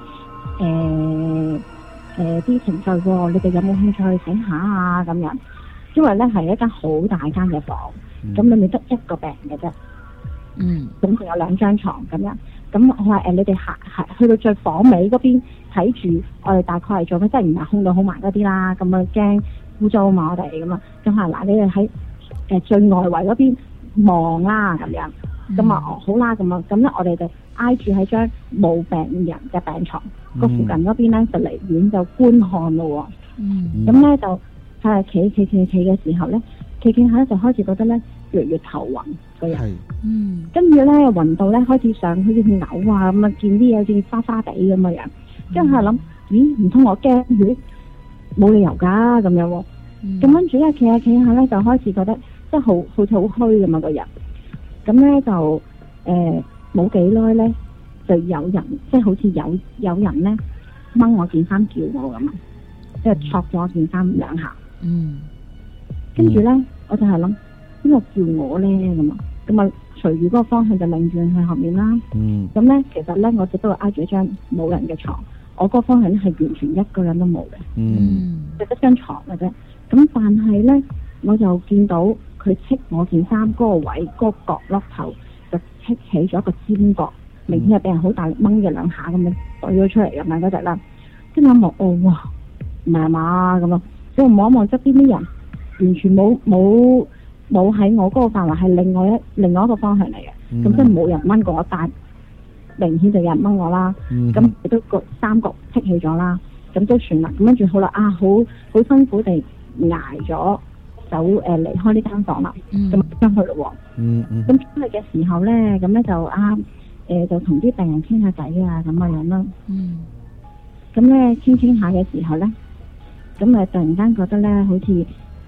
啲程序喎，你哋有冇興趣去睇下啊？咁樣，因為咧係一間好大間嘅房，咁裏面得一個病人嘅啫。總共有2張床咁樣。咁我話你哋行去到最房尾嗰邊睇住，我哋大概係做咩？即係唔係控到好埋嗰啲啦，咁啊驚污糟嘛我哋咁啊，咁嗱你哋喺最外圍嗰邊望啦咁樣，咁啊好啦咁啊，咁咧我哋就挨住喺張冇病人嘅病床個附近嗰邊咧，就離遠就觀看咯喎。咁咧就係企嘅時候咧，企下咧就開始覺得咧越嚟越頭暈個人。跟住咧暈到咧開始上好似嘔啊咁啊，見啲嘢好似花花地咁嘅樣，跟住係諗咦唔通我驚血？冇理由噶咁樣喎。咁跟住咧企下咧就開始覺得即係好似好虛咁啊個人。咁咧就冇幾耐咧就有人即係好似有人咧掹我件衫叫我咁啊，即係戳咗我件衫2下。跟住咧我就係諗邊個叫我咧咁啊，咁啊隨住嗰個方向就擰轉去後面啦。咁咧其實咧我只不過挨住一張冇人嘅床。我嗰個方向咧係完全一個人都冇嘅，就得張床嘅啫。咁但係咧，我就見到佢戚我件衫嗰個位，嗰個角落頭就戚起咗一個尖角，明顯係俾人好大力掹嘅2下咁樣懟咗出嚟咁樣嗰隻啦。跟住我望，哇，唔係嘛咁咯。之後望一望側邊啲人，完全冇喺我嗰個範圍，係另外一個方向嚟嘅。咁即係冇人掹過我，但明顯就有人掹我啦，咁亦都個3角戚起咗啦，咁都算啦。咁跟住好啦，好辛苦地挨咗走離開呢間房啦，咁出去咯喎。咁出去嘅時候咧，咁咧就就同啲病人傾下偈啊咁嘅樣啦。咁咧傾下嘅時候咧，咁突然間覺得咧，好似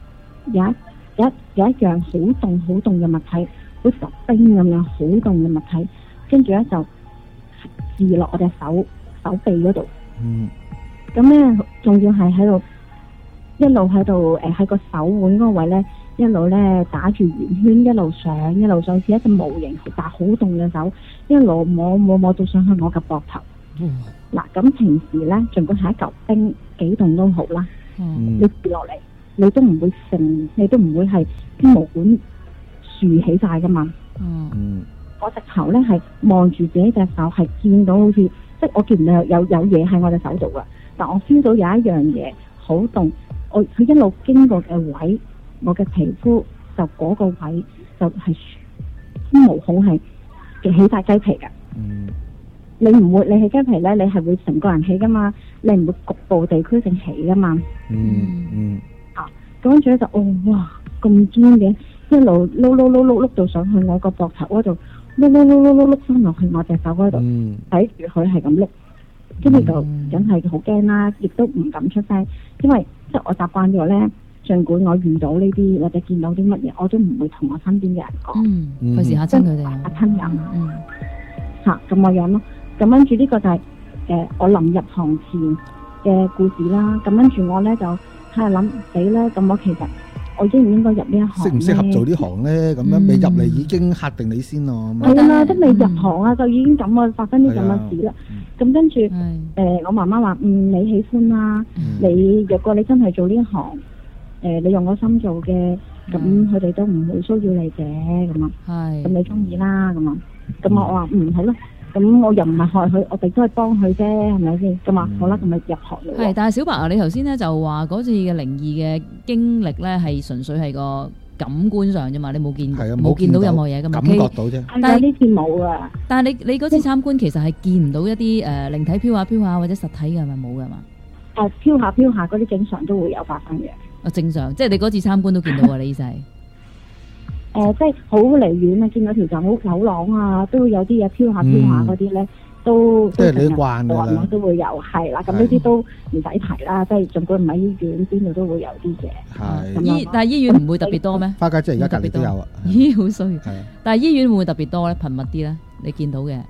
有一樣好凍嘅物體，好似冰咁樣好凍嘅物體，跟住咧就射落我隻手臂嗰度。咁咧仲要係喺度一路喺度喺個手腕嗰個位咧，一路咧打住圓圈，一路上似一隻模型，但好凍嘅手，一路摸到上去我嘅膊頭。嗱，咁平時咧，盡管係一嚿冰幾凍都好啦，你跌落嚟，你都唔會你都唔會係啲毛管豎起晒噶嘛。我直頭咧係望住自己隻手，係見到好似，即係我見唔到有嘢喺我隻手度噶，但我 feel 到有一樣嘢好凍，佢一路經過嘅位，我嘅皮膚就嗰個位就係毛孔係起晒雞皮噶。你唔會，你起雞皮咧，你係會成個人起噶嘛，你唔會局部地區性起噶嘛。咁跟住咧就哇咁堅嘅，一路碌到上去我個膊頭嗰度，碌翻落去我隻手嗰度，睇住佢係咁碌，跟住就梗係好驚啦，亦都唔敢出聲，因為即係我習慣咗咧，儘管我遇到呢啲或者見到啲乜嘢，我都唔會同我身邊嘅人講， 費事嚇親佢哋， 嚇親人咁嘅樣咯。咁跟住呢個就係我臨入行前嘅故事啦。咁跟住我咧就喺度諗死咧，咁我其實我應唔應該入呢一行？ 適唔適合做呢行咧？咁樣未入嚟已經嚇定你先咯。 係啦，都未入行啊，就已經咁發生啲咁嘅事啦。咁跟住我媽媽話：你喜歡啦，你若果你真係做呢一行，你用個心做嘅，咁佢哋都唔會騷擾你嘅咁啊。咁你中意啦咁啊。咁我話好啦。咁我又唔係害佢，我哋都係幫佢啫，係咪先？咁啊，好啦，咁咪入行咯。 係，但係小白啊，你頭先咧就話嗰次嘅靈異嘅經歷咧，係純粹係個感官上啫嘛，你冇見到任何嘢噶嘛？ 感覺到啫。 但係呢次冇啊。 但係你嗰次參觀其實係見唔到一啲靈體飄下或者實體嘅係咪冇噶嘛？ 飄下嗰啲正常都會有發生嘅。 正常，即係你嗰次參觀都見到啊？你意思係？ 即係好離遠啊！見到條走廊啊，都會有啲嘢飄下嗰啲咧，都即係你慣㗎啦， 都會有係啦。咁呢啲都唔使提啦，即係儘管唔喺醫院，邊度都會有啲嘅。 但係醫院唔會特別多咩？ 花家姐而家隔離都有啊。 咦，好衰！但係醫院會唔會特別多咧？頻密啲咧？你見到嘅？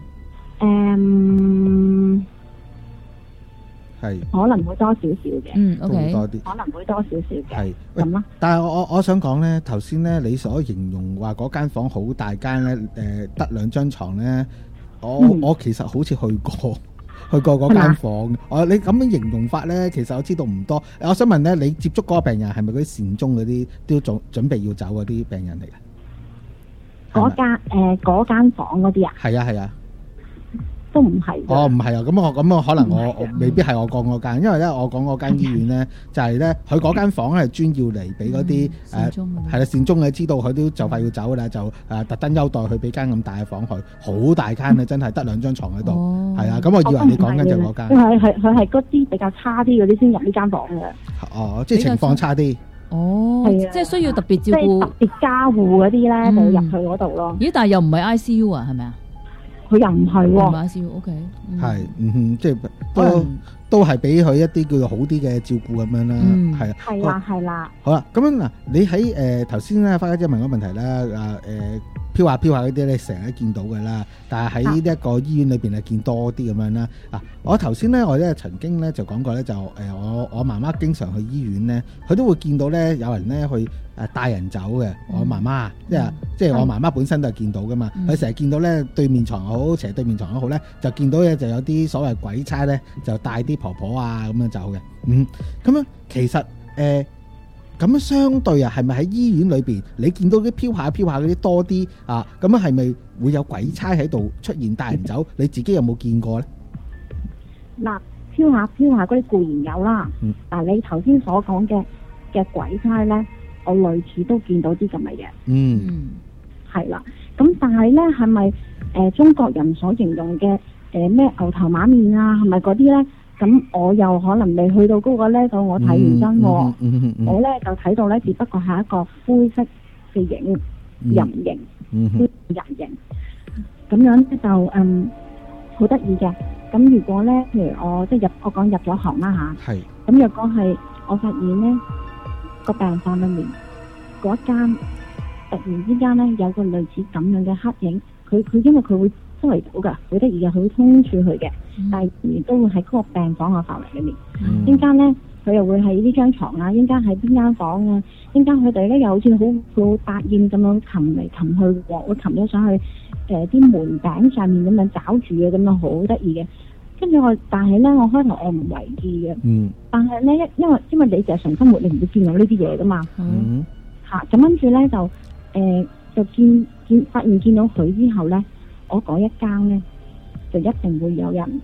係可能會多少少嘅 ，OK， 多啲， 可能會多少少嘅， 係咁啦。 但係我想講咧，頭先咧你所形容話嗰間房好大間咧，得2張床咧，我其實好似去過嗰間房。你咁樣形容法咧，其實我知道唔多。我想問咧，你接觸嗰個病人係咪嗰啲善終嗰啲都準備要走嗰啲病人嚟㗎？ 嗰間房嗰啲啊？ 係啊。 都唔係。 唔係啊！咁我可能我未必係我講嗰間，因為咧我講嗰間醫院咧就係咧佢嗰間房係專要嚟俾嗰啲係啦善終嘅，知道佢都就快要走啦，就特登優待佢俾間咁大嘅房佢，好大間啊！真係得2張床喺度，係啊！咁我以為你講緊就嗰間。佢係嗰啲比較差啲嗰啲先入呢間房嘅。 即係情況差啲。 即係需要特別照顧、 特別加護嗰啲咧，就入去嗰度咯。 咦？但係又唔係 ICU 啊？係咪啊？ 佢又唔係喎， 唔係 ICU，OK， 係，即係都係俾佢一啲叫做好啲嘅照顧咁樣啦，係啊， 係啦。 好啦，咁樣嗱，你喺頭先咧，花家姐問個問題啦，飄下嗰啲咧，成日都見到噶啦，但係喺呢一個醫院裏邊係見多啲咁樣啦。我頭先咧，我咧曾經咧就講過咧，就我媽媽經常去醫院咧，佢都會見到咧有人咧去帶人走嘅。我媽媽即係我媽媽本身都係見到噶嘛，佢成日見到咧對面床好，斜對面床好咧，就見到咧就有啲所謂鬼差咧，就帶啲婆婆啊咁樣走嘅。咁樣其實咁樣相對係咪喺醫院裏邊你見到啲飄下嗰啲多啲啊？咁樣係咪會有鬼差喺度出現帶人走？你自己有冇見過咧？ 嗱，飄下嗰啲固然有啦。但係你頭先所講嘅鬼差咧，我類似都見到啲咁嘅嘢。係啦。咁但係咧，係咪中國人所形容嘅咩牛頭馬面啊？係咪嗰啲咧？咁我又可能未去到嗰個 level，我睇唔真喎。我咧就睇到咧，只不過係一個灰色嘅影人形，人形。 咁樣咧就好得意嘅。咁如果咧，譬如我即係我講入咗行啦嚇，咁若果係我發現咧個病房裏面嗰間突然之間咧有個類似咁樣嘅黑影，佢因為佢會周圍走㗎，好得意嘅，佢會通處去嘅，但係仍然都會喺嗰個病房嘅範圍裏面。陣間咧佢又會喺呢張床啊，陣間喺邊間房啊，陣間佢哋咧又好似好百厭咁樣擒嚟擒去喎，會擒咗上去啲門頂上面咁樣找住嘅，咁樣好得意嘅。跟住但係咧我開頭我唔為意嘅，但係咧因為你日常生活你唔會見到呢啲嘢噶嘛，嚇咁跟住咧就發現見到佢之後咧，我嗰一間咧就一定會有人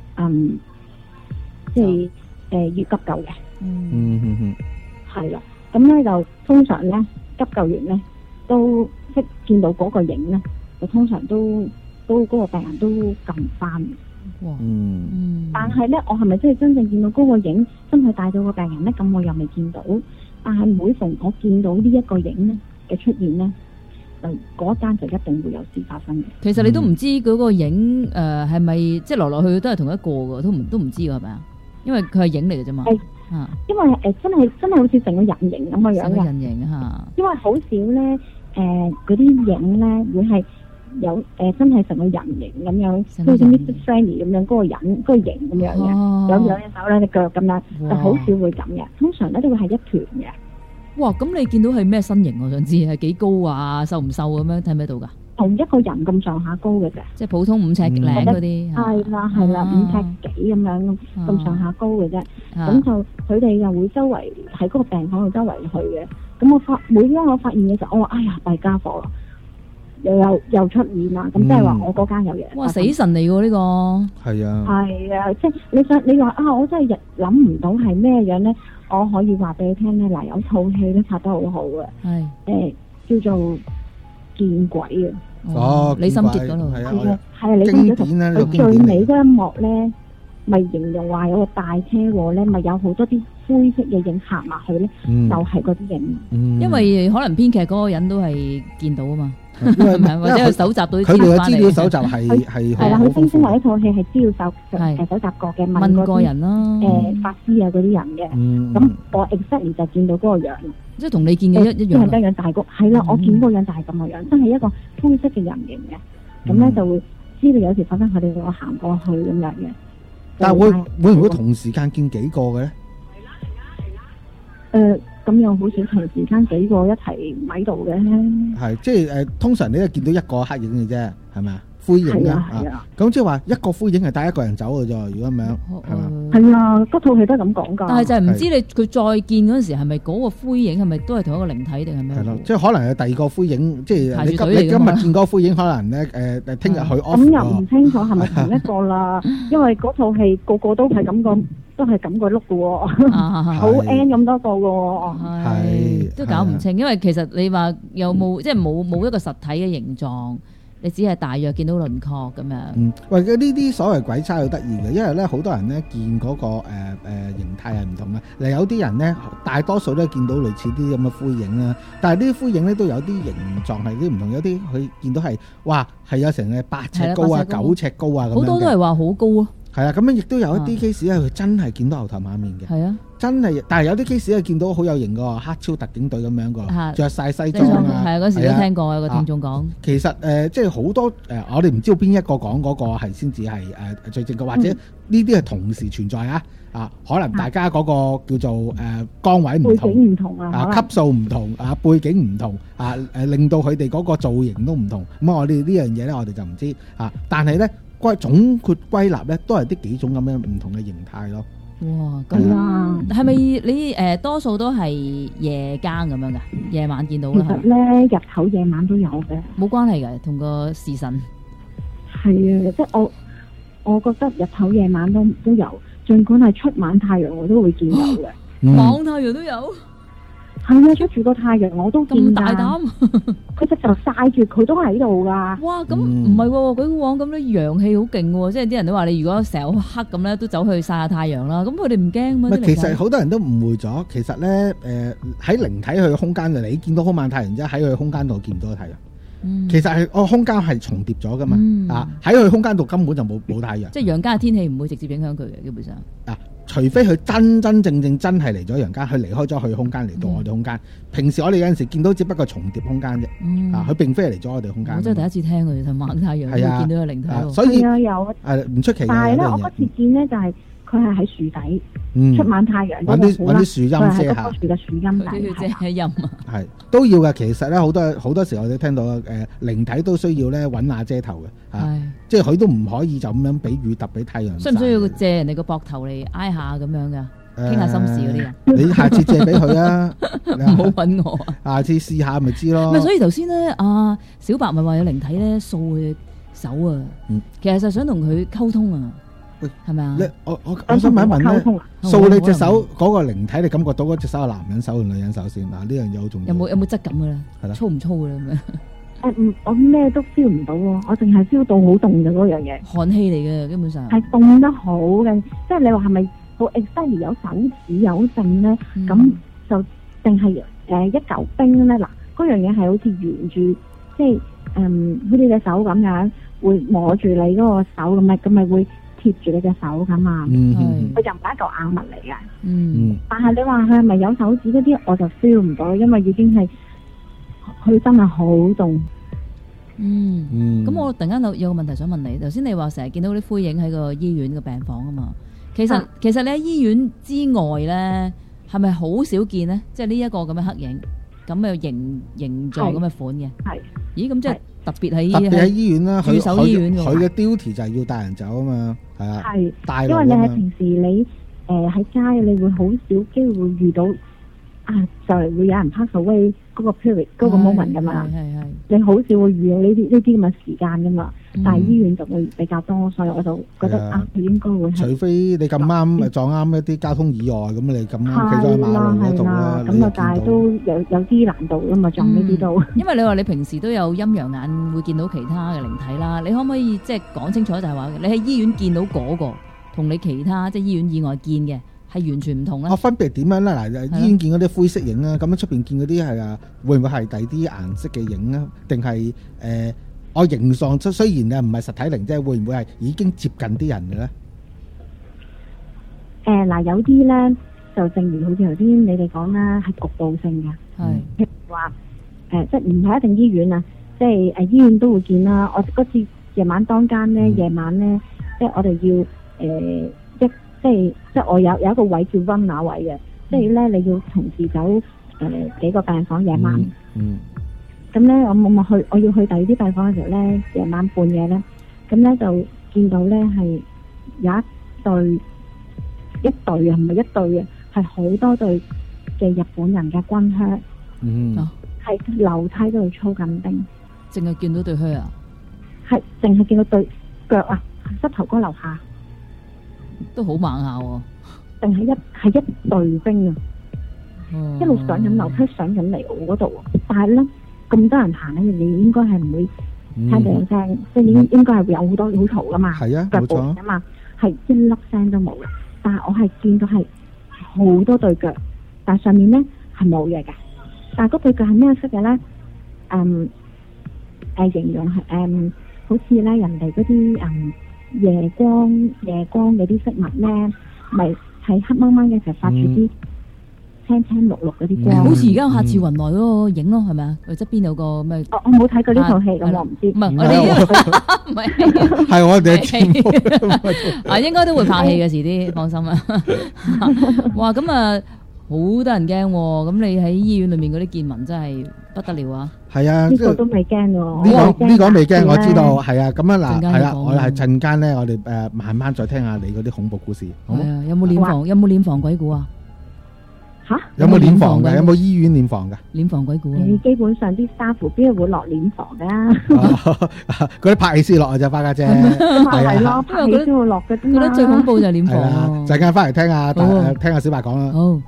即係要急救嘅，係啦，咁咧就通常咧急救員咧都即見到嗰個影咧，就通常都嗰個病人都撳翻。但係咧，我係咪真係真正見到嗰個影，真係帶到個病人咧？咁我又未見到。但係每逢我見到呢一個影咧嘅出現咧，就嗰間就一定會有事發生嘅。 其實你都唔知嗰個影係咪即係來去都係同一個嘅，都唔知㗎係咪啊？因為佢係影嚟嘅啫嘛。 因為真係好似成個人形咁嘅樣嘅。成個人形嚇。因為好少咧嗰啲影咧會係。有真係成個人形咁樣，好似 Mr. Friendly 咁樣嗰個人嗰個形咁樣嘅，有兩隻手兩隻腳咁樣，就好少會咁嘅。通常咧都會係一團嘅。哇！ 咁你見到係咩身形？我想知係幾高啊？瘦唔瘦咁樣睇唔睇到㗎？ 同一個人咁上下高嘅啫， 即係普通5尺零嗰啲。係啦 5尺幾咁樣咁上下高嘅啫。咁就佢哋又會周圍喺嗰個病房度周圍去嘅。咁每當我發現嘅時候，我話：哎呀，弊家伙啦！又出現啦，咁即係話我嗰間有嘢。 哇！死神嚟喎呢個。係啊，即係你話啊，我真係諗唔到係咩樣咧。我可以話俾你聽咧，嗱有套戲咧拍得好好嘅，叫做見鬼嘅。 李心潔嗰度係啊，李心潔佢最尾嗰一幕咧，咪形容話有個大車禍咧，咪有好多啲灰色嘅影行埋去咧，就係嗰啲影。 因為可能編劇嗰個人都係見到啊嘛。或者佢搜集到啲佢哋嘅資料搜集係啦，佢聲稱話呢套戲係資料搜集過嘅， 問過人啦， 法師啊嗰啲人嘅。咁我 exactly 就見到嗰個樣， 即係同你見嘅一樣。 真係樣大個，係啦，我見嗰個樣就係咁嘅樣，真係一個灰色嘅人形嘅。咁咧就會知道有時發生佢哋我行過去咁樣嘅。 但係會唔會同時間見幾個嘅咧？ 咁又好少同時間幾個一齊喺度嘅。 係，即係通常你都見到一個黑影嘅啫，係咪啊？灰影啊，咁即係話一個灰影係帶一個人走嘅啫。如果咁樣，係嘛？ 係啊，嗰套戲都係咁講㗎。 但係就係唔知佢再見嗰陣時係咪嗰個灰影係咪都係同一個靈體定係咩？ 係咯，即係可能係第二個灰影，即係你今日見嗰個灰影，可能咧聽日去 off。 咁又唔清楚係咪同一個啦？因為嗰套戲個個都係咁個。都係咁個碌嘅喎，好 N 咁多個嘅喎， 係都搞唔清，因為其實你話有冇即係冇一個實體嘅形狀，你只係大約見到輪廓咁樣。 喂，呢啲所謂鬼差好得意嘅，因為咧好多人咧見嗰個形態係唔同嘅。有啲人咧大多數都見到類似啲咁嘅灰影啦，但係呢啲灰影咧都有啲形狀係啲唔同，有啲佢見到係哇係有成8尺高啊9尺高啊咁樣嘅。好多都係話好高啊。 係啊，咁樣亦都有一啲 case 咧，佢真係見到牛頭馬面嘅。係啊，真係，但係有啲 case 咧見到好有型嘅，黑超特警隊咁樣個，着晒西裝啊。係啊， 嗰時都聽過有個聽眾講。 其實即係好多我哋唔知道邊一個講嗰個係先至係最正確，或者呢啲係同時存在啊。可能大家嗰個叫做崗位唔同，背景唔同啊，級數唔同啊，背景唔同啊，令到佢哋嗰個造型都唔同。咁我哋呢樣嘢咧，我哋就唔知啊。但係咧。總括歸納咧，都係啲幾種咁樣唔同嘅形態咯。 哇，咁啊，係咪你多數都係夜間咁樣噶？夜晚見到啦。其實咧，日頭夜晚都有嘅， 冇關係嘅，同個時辰。 係啊，即係我覺得日頭夜晚都有，儘管係出晚太陽我都會見到嘅。 晚太陽都有。 係啊，出住個太陽我都見㗎。咁大膽，佢直頭曬住，佢都喺度㗎。 哇，咁唔係喎，鬼古王咁咧，陽氣好勁喎，即係啲人都話你如果成日好黑咁咧，都走去曬下太陽啦。咁佢哋唔驚咩？ 其實好多人都誤會咗，其實咧喺靈體去空間度，你見到好晚太陽啫，喺佢空間度見唔到太陽。 其實係空間係重疊咗噶嘛，喺佢空間度根本就冇太陽。 即係陽間嘅天氣唔會直接影響佢嘅，基本上。 除非佢真正嚟咗陽間，佢離開咗佢空間嚟到我哋空間。平時我哋有陣時見到只不過重疊空間啫，佢並非係嚟咗我哋空間。 我真係第一次聽佢就猛太陽會見到個靈體， 所以有唔出奇。 但係咧，我嗰次見咧就係佢係喺樹底出猛太陽， 揾啲樹蔭遮下。 樹嘅樹蔭底遮陰啊。 係都要嘅，其實咧好多時我哋聽到靈體都需要咧揾下遮頭嘅，即係佢都唔可以就咁樣俾雨揼俾太陽。 需唔需要借人哋個膊頭嚟挨下咁樣㗎？傾下心事嗰啲啊！ 你下次借俾佢啊， 唔好揾我啊！ 下次試下咪知咯。 所以頭先咧，阿小白咪話有靈體咧掃佢手啊，其實就想同佢溝通啊，係咪啊？ 我想問一問咧，掃你隻手嗰個靈體，你感覺到嗰隻手係男人手定女人手先？嗱，呢樣嘢好重要。有冇質感嘅咧？係啦，粗唔粗嘅咧咁樣？ 我咩都 feel 唔到喎，我淨係 feel 到好凍嘅嗰樣嘢。 寒氣嚟嘅，基本上係凍得好嘅，即係你話係咪？好 exactly 有手指有剩咧，咁就定係一嚿冰咧？嗱，嗰樣嘢係好似沿住，即係好似隻手咁樣，會摸住你嗰個手咁咪會貼住你隻手咁啊。佢就唔係一嚿硬物嚟嘅。但係你話佢係咪有手指嗰啲，我就 feel 唔到，因為已經係佢真係好凍。 咁我突然間有個問題想問你，頭先你話成日見到啲灰影喺個醫院嘅病房啊嘛。其實你喺醫院之外咧，係咪好少見咧？即係呢一個咁嘅黑影，咁嘅形狀咁嘅款嘅。係。咦？咁即係特別喺醫院啦， 駐守醫院嘅。 佢嘅 duty 就係要帶人走啊嘛，係啊。 係。因為你喺平時你喺街，你會好少機會遇到就係會有人 pass away 嗰個 period 嗰個 moment 噶嘛。係。你好少會遇到呢啲咁嘅時間噶嘛。但係醫院就會比較多，所以我就覺得佢應該會係。 除非你咁啱撞啱一啲交通意外，咁你咁啱企咗喺馬路嗰度啦， 咁啊，但係都有啲難度噶嘛，撞呢啲都。 因為你話你平時都有陰陽眼會見到其他嘅靈體啦，你可唔可以即係講清楚就係話，你喺醫院見到嗰個同你其他即係醫院以外見嘅係完全唔同咧？ 分別點樣咧？嗱，醫院見嗰啲灰色影啦，咁樣出邊見嗰啲係會唔會係第二啲顏色嘅影啊？定係我形狀雖然唔係實體靈，即係會唔會係已經接近啲人嘅咧？ 嗱，有啲咧就正如好似頭先你哋講啦，係局部性嘅。係。譬如話即係唔係一定醫院啊，即係醫院都會見啦。我嗰次夜晚當間咧，夜晚咧，即係我哋要即係我有一個位叫 runner 位嘅，即係咧你要同時走幾個病房夜晚。咁咧，我要去第二啲病房嘅時候咧，夜晚半夜咧，咁咧就見到咧係有一對啊，唔係一對啊，係好多對嘅日本人嘅軍靴，係樓梯嗰度操緊兵， 淨係見到對靴啊？ 係淨係見到對腳啊，膝頭哥樓下， 都好猛下喎。 定係一隊兵啊，一路上緊樓梯上緊嚟我嗰度，但係咧。咁多人行咧，你應該係唔會聽到有聲，即係應該係會有好多好嘈噶嘛，腳步啊嘛，係一粒聲都冇嘅。但係我係見到係好多對腳，但係上面咧係冇嘢嘅。但係嗰對腳係咩色嘅咧？形容係好似咧人哋嗰啲夜光嗰啲飾物咧，咪喺黑掹掹嘅時候發住啲青青綠綠嗰啲光， 好似而家下次雲來嗰個影咯，係咪啊？佢側邊有個咩？ 我冇睇過呢套戲，咁我唔知。唔係我哋唔係， 係我哋嘅啊，應該都會拍戲嘅，遲啲放心啦。哇，咁啊，好多人驚喎。咁你喺醫院裏面嗰啲見聞真係不得了啊！ 係啊， 呢個都未驚喎。 呢個未驚，我知道係啊。咁啊嗱，係啦，我係陣間咧，我哋慢慢再聽下你嗰啲恐怖故事。好啊， 有冇殮房鬼故啊？ 吓？ 有冇殮房嘅？有冇醫院殮房嘅？ 殮房鬼故啊！ 基本上啲staff邊會落殮房噶？ 嗰啲拍戲先落啊，就花家姐係咯，拍戲先會落嘅。 覺得最恐怖就係殮房。 陣間翻嚟聽下，聽下小白講啦。 好。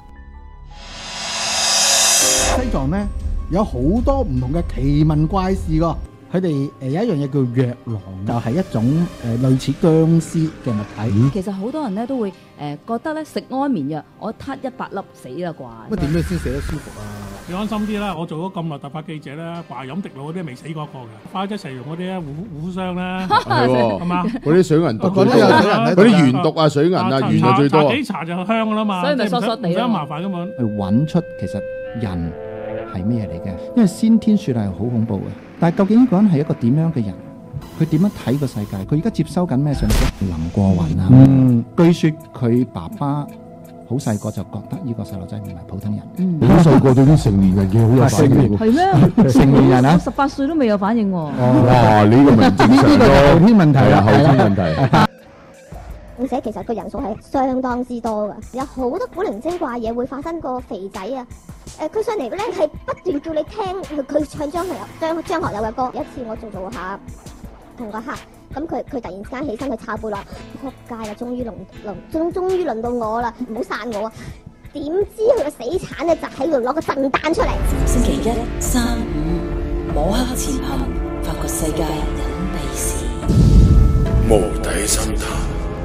西藏咧有好多唔同嘅奇聞怪事噶， 佢哋有一樣嘢叫藥囊，就係一種類似僵屍嘅物體。 其實好多人咧都會覺得咧食安眠藥，我撻100粒死啦啩。 乜點樣先死得舒服啊？ 你安心啲啦，我做咗咁耐特發記者啦，話飲滴露嗰啲未死過一個嘅，花一齊用嗰啲護膚霜啦，係嘛？ 嗰啲水銀毒，嗰啲鉛毒啊、水銀啊，鉛就最多。 搽幾搽就香噶啦嘛， 所以咪索索地咯。 唔使麻煩咁樣去揾出其實人係咩嚟嘅，因為先天說係好恐怖嘅。但係究竟呢個人係一個點樣嘅人？佢點樣睇個世界？佢而家接收緊咩信息？林過雲啊，據說佢爸爸好細個就覺得呢個細路仔唔係普通人。 好細個對啲成年人嘅好有反應。 係咩？ 成年人啊 ，18歲都未有反應喎。 哇！呢個咪正常咯， 呢個係後天問題啦， 後天問題。 而且其實個人數係相當之多㗎，有好多古靈精怪嘢會發生。個肥仔啊，佢上嚟咧係不斷叫你聽佢唱張學友嘅歌。有一次我做下同個客，咁佢突然之間起身去抄背啦，仆街啦！終於輪到我啦，唔好殺我啊！點知佢個死鏟咧就喺度攞個震彈出嚟。 星期1、3、5摸黑前行，發掘世界隱秘事， 無底深潭。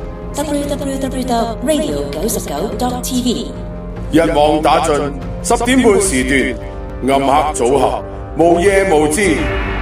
www.radio99.tv 一網打盡，10點半時段，暗黑組合，無夜無知。